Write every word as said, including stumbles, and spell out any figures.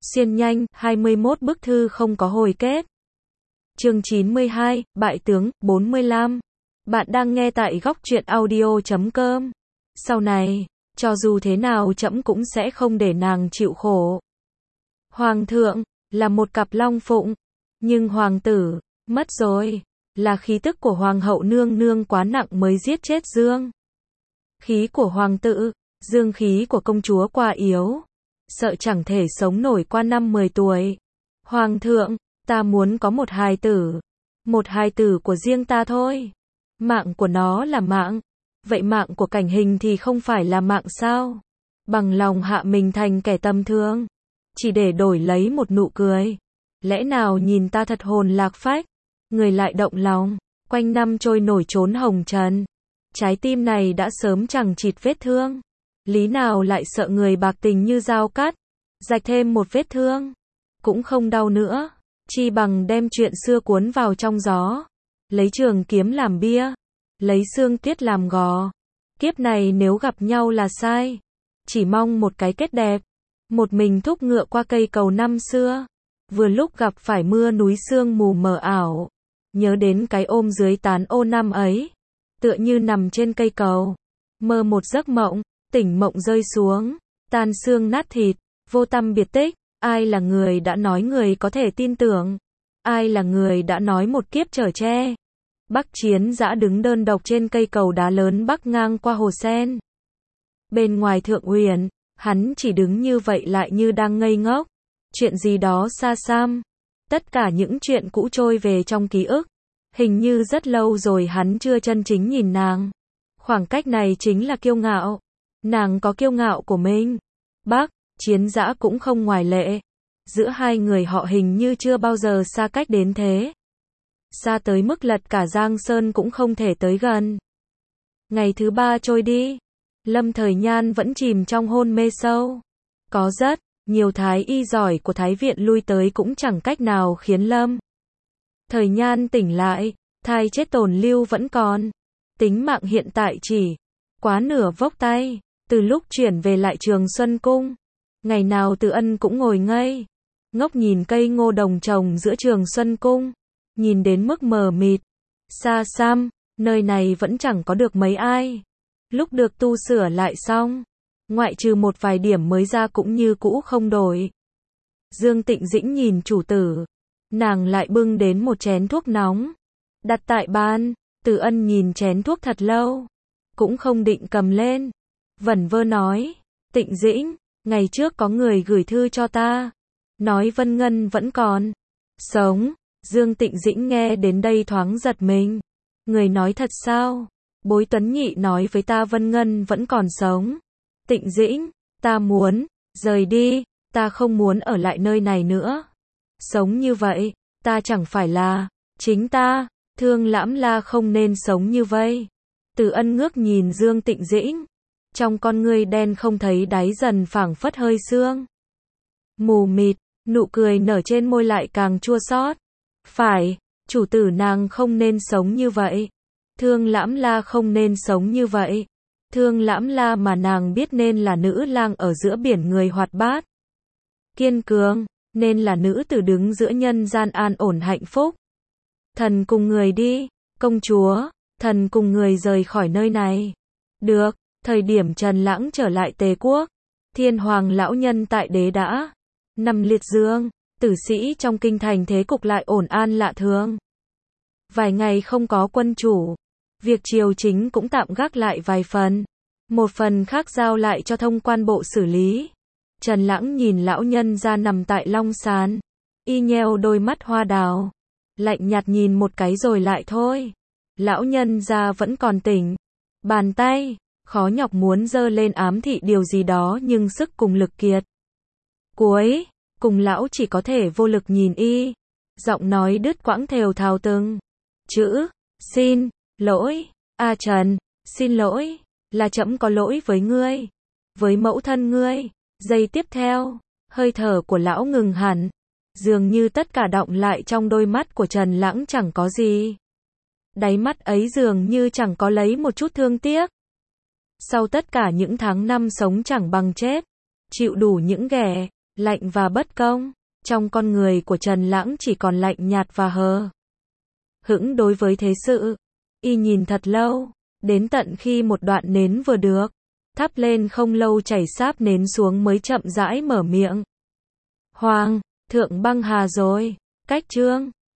Xuyên nhanh, hai mươi mốt bức thư không có hồi kết. Chương chín mươi hai, Bại tướng, bốn mươi lăm. Bạn đang nghe tại góc truyện audio chấm com. Sau này, cho dù thế nào trẫm cũng sẽ không để nàng chịu khổ. Hoàng thượng, là một cặp long phụng. Nhưng hoàng tử, mất rồi. Là khí tức của hoàng hậu nương nương quá nặng mới giết chết dương. Khí của hoàng tử, dương khí của công chúa quá yếu. Sợ chẳng thể sống nổi qua năm mười tuổi. Hoàng thượng, ta muốn có một hài tử. Một hài tử của riêng ta thôi. Mạng của nó là mạng. Vậy mạng của Cảnh Hình thì không phải là mạng sao? Bằng lòng hạ mình thành kẻ tầm thường. Chỉ để đổi lấy một nụ cười. Lẽ nào nhìn ta thật hồn lạc phách. Người lại động lòng. Quanh năm trôi nổi trốn hồng trần. Trái tim này đã sớm chẳng chịt vết thương. Lý nào lại sợ người bạc tình như dao cắt. Rạch thêm một vết thương. Cũng không đau nữa. Chi bằng đem chuyện xưa cuốn vào trong gió. Lấy trường kiếm làm bia. Lấy xương tiết làm gò. Kiếp này nếu gặp nhau là sai. Chỉ mong một cái kết đẹp. Một mình thúc ngựa qua cây cầu năm xưa. Vừa lúc gặp phải mưa núi sương mù mờ ảo. Nhớ đến cái ôm dưới tán ô năm ấy. Tựa như nằm trên cây cầu. Mơ một giấc mộng. Tỉnh mộng rơi xuống. Tan xương nát thịt. Vô tâm biệt tích. Ai là người đã nói người có thể tin tưởng? Ai là người đã nói một kiếp chở che? Bắc Chiến Dã đứng đơn độc trên cây cầu đá lớn bắc ngang qua hồ sen. Bên ngoài Thượng Uyển, hắn chỉ đứng như vậy lại như đang ngây ngốc. Chuyện gì đó xa xăm. Tất cả những chuyện cũ trôi về trong ký ức. Hình như rất lâu rồi hắn chưa chân chính nhìn nàng. Khoảng cách này chính là kiêu ngạo. Nàng có kiêu ngạo của mình. Bắc Chiến Dã cũng không ngoại lệ. Giữa hai người họ hình như chưa bao giờ xa cách đến thế. Xa tới mức lật cả Giang Sơn cũng không thể tới gần. Ngày thứ ba trôi đi. Lâm Thời Nhan vẫn chìm trong hôn mê sâu. Có rất nhiều thái y giỏi của Thái Viện lui tới cũng chẳng cách nào khiến Lâm Thời Nhan tỉnh lại. Thai chết tồn lưu vẫn còn. Tính mạng hiện tại chỉ quá nửa vốc tay. Từ lúc chuyển về lại Trường Xuân Cung, ngày nào Từ Ân cũng ngồi ngây ngốc nhìn cây ngô đồng trồng giữa Trường Xuân Cung, nhìn đến mức mờ mịt. Xa xăm, nơi này vẫn chẳng có được mấy ai. Lúc được tu sửa lại xong, ngoại trừ một vài điểm mới ra cũng như cũ không đổi. Dương Tịnh Dĩnh nhìn chủ tử, nàng lại bưng đến một chén thuốc nóng, đặt tại bàn. Từ Ân nhìn chén thuốc thật lâu, cũng không định cầm lên. Vẩn vơ nói, Tịnh Dĩnh, ngày trước có người gửi thư cho ta, nói Vân Ngân vẫn còn sống. Dương Tịnh Dĩnh nghe đến đây thoáng giật mình. Người nói thật sao? Bối Tuấn Nhị nói với ta Vân Ngân vẫn còn sống. Tịnh Dĩnh, ta muốn rời đi, ta không muốn ở lại nơi này nữa. Sống như vậy, ta chẳng phải là chính ta. Thương Lãm La không nên sống như vậy. Từ Ân ngước nhìn Dương Tịnh Dĩnh. Trong con ngươi đen không thấy đáy dần phảng phất hơi sương mù mịt, nụ cười nở trên môi lại càng chua xót. Phải, chủ tử nàng không nên sống như vậy. Thương Lãm La không nên sống như vậy. Thương Lãm La mà nàng biết nên là nữ lang ở giữa biển người hoạt bát, kiên cường, nên là nữ tử đứng giữa nhân gian an ổn hạnh phúc. Thần cùng người đi, công chúa, thần cùng người rời khỏi nơi này. Được. Thời điểm Trần Lãng trở lại Tề Quốc, Thiên Hoàng lão nhân tại đế đã nằm liệt giường, tử sĩ trong kinh thành thế cục lại ổn an lạ thường. Vài ngày không có quân chủ, việc triều chính cũng tạm gác lại vài phần, một phần khác giao lại cho thông quan bộ xử lý. Trần Lãng nhìn lão nhân ra nằm tại long sàn, y nheo đôi mắt hoa đào, lạnh nhạt nhìn một cái rồi lại thôi. Lão nhân ra vẫn còn tỉnh, bàn tay khó nhọc muốn giơ lên ám thị điều gì đó nhưng sức cùng lực kiệt. Cuối cùng lão chỉ có thể vô lực nhìn y. Giọng nói đứt quãng thều thào từng chữ. Xin lỗi, A Trần, xin lỗi, là trẫm có lỗi với ngươi, với mẫu thân ngươi. Giây tiếp theo, hơi thở của lão ngừng hẳn. Dường như tất cả đọng lại trong đôi mắt của Trần Lãng chẳng có gì. Đáy mắt ấy dường như chẳng có lấy một chút thương tiếc. Sau tất cả những tháng năm sống chẳng bằng chết, chịu đủ những ghẻ lạnh và bất công. Trong con người của Trần Lãng chỉ còn lạnh nhạt và hờ hững đối với thế sự. Y nhìn thật lâu, đến tận khi một đoạn nến vừa được thắp lên không lâu chảy sáp nến xuống mới chậm rãi mở miệng. Hoàng thượng băng hà rồi. Cách chương